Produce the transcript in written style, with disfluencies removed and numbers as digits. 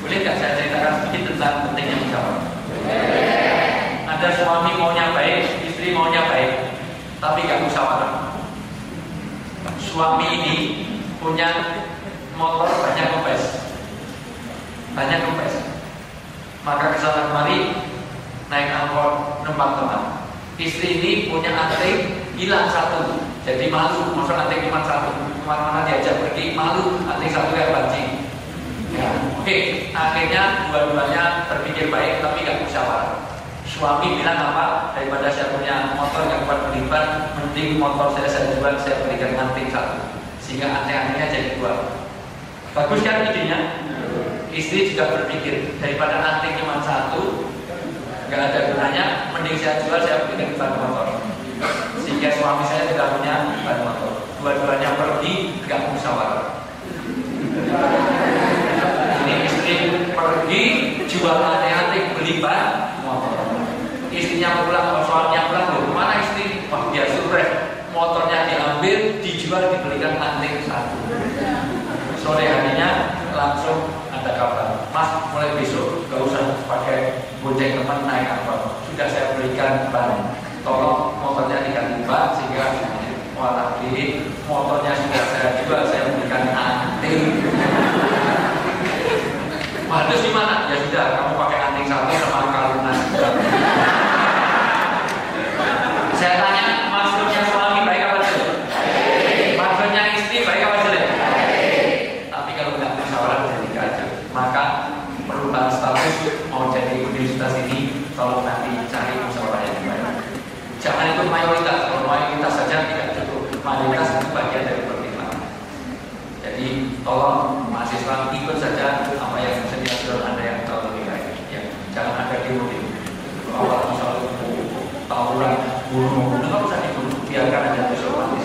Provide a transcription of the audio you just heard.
Boleh nggak saya ceritakan sedikit tentang pentingnya musyawarah? Ada suami maunya baik, istri maunya baik, tapi nggak musyawarah. Suami ini punya motor banyak kempes, maka kesana kemari naik angkot numpang teman. Istri ini punya anting hilang satu, jadi malu, masa anting cuma satu, kemana-mana diajak pergi malu, anting satu yang banci. Ya, oke, akhirnya dua-duanya berpikir baik tapi gak musyawarah. Suami bilang apa? Daripada saya punya motor yang buat berlipat, mending motor saya jual, saya berikan anting satu, sehingga anting-antingnya jadi dua. Bagus kan idenya? Istri juga berpikir, daripada anting cuma satu, nggak ada gunanya, mending saya jual, saya berikan ban motor, sehingga suami saya tidak punya ban motor. Dua-duanya pergi, nggak musyawarah. Ini istri pergi jual anting-anting, beli ban motor. Istrinya pulang, suaminya pulang, loh kemana istri? Wah dia surprise, motornya diambil, dijual, dibelikan anting satu. Sore harinya langsung ada kabar, Mas mulai besok gak usah pakai bonceng teman naik angkot, sudah saya berikan ban, tolong motornya diganti ban, sehingga wah lagi motornya sudah saya jual, saya berikan anting. Wah terus gimana? Ya sudah, kamu pakai anting satu sama kalungan. Saya tanya, maksudnya suami baik apa jelek? Maksudnya istri baik apa jelek? Tapi kalau nggak musyawarah jadi kacau. Maka perubahan status mau jadi universitas ini, tolong nanti cari musyawarah yang baik. Jangan ikut mayoritas. Kalau mayoritas saja tidak cukup. Mayoritas itu bagian dari pertimbangan. Jadi tolong mahasiswa ikut saja apa yang disediakan Anda yang tahu lebih baik. Ya, jangan ada demo-demo. Awal misalnya tawuran, bunuh, nggak usah dibunuh, biarkan aja besok.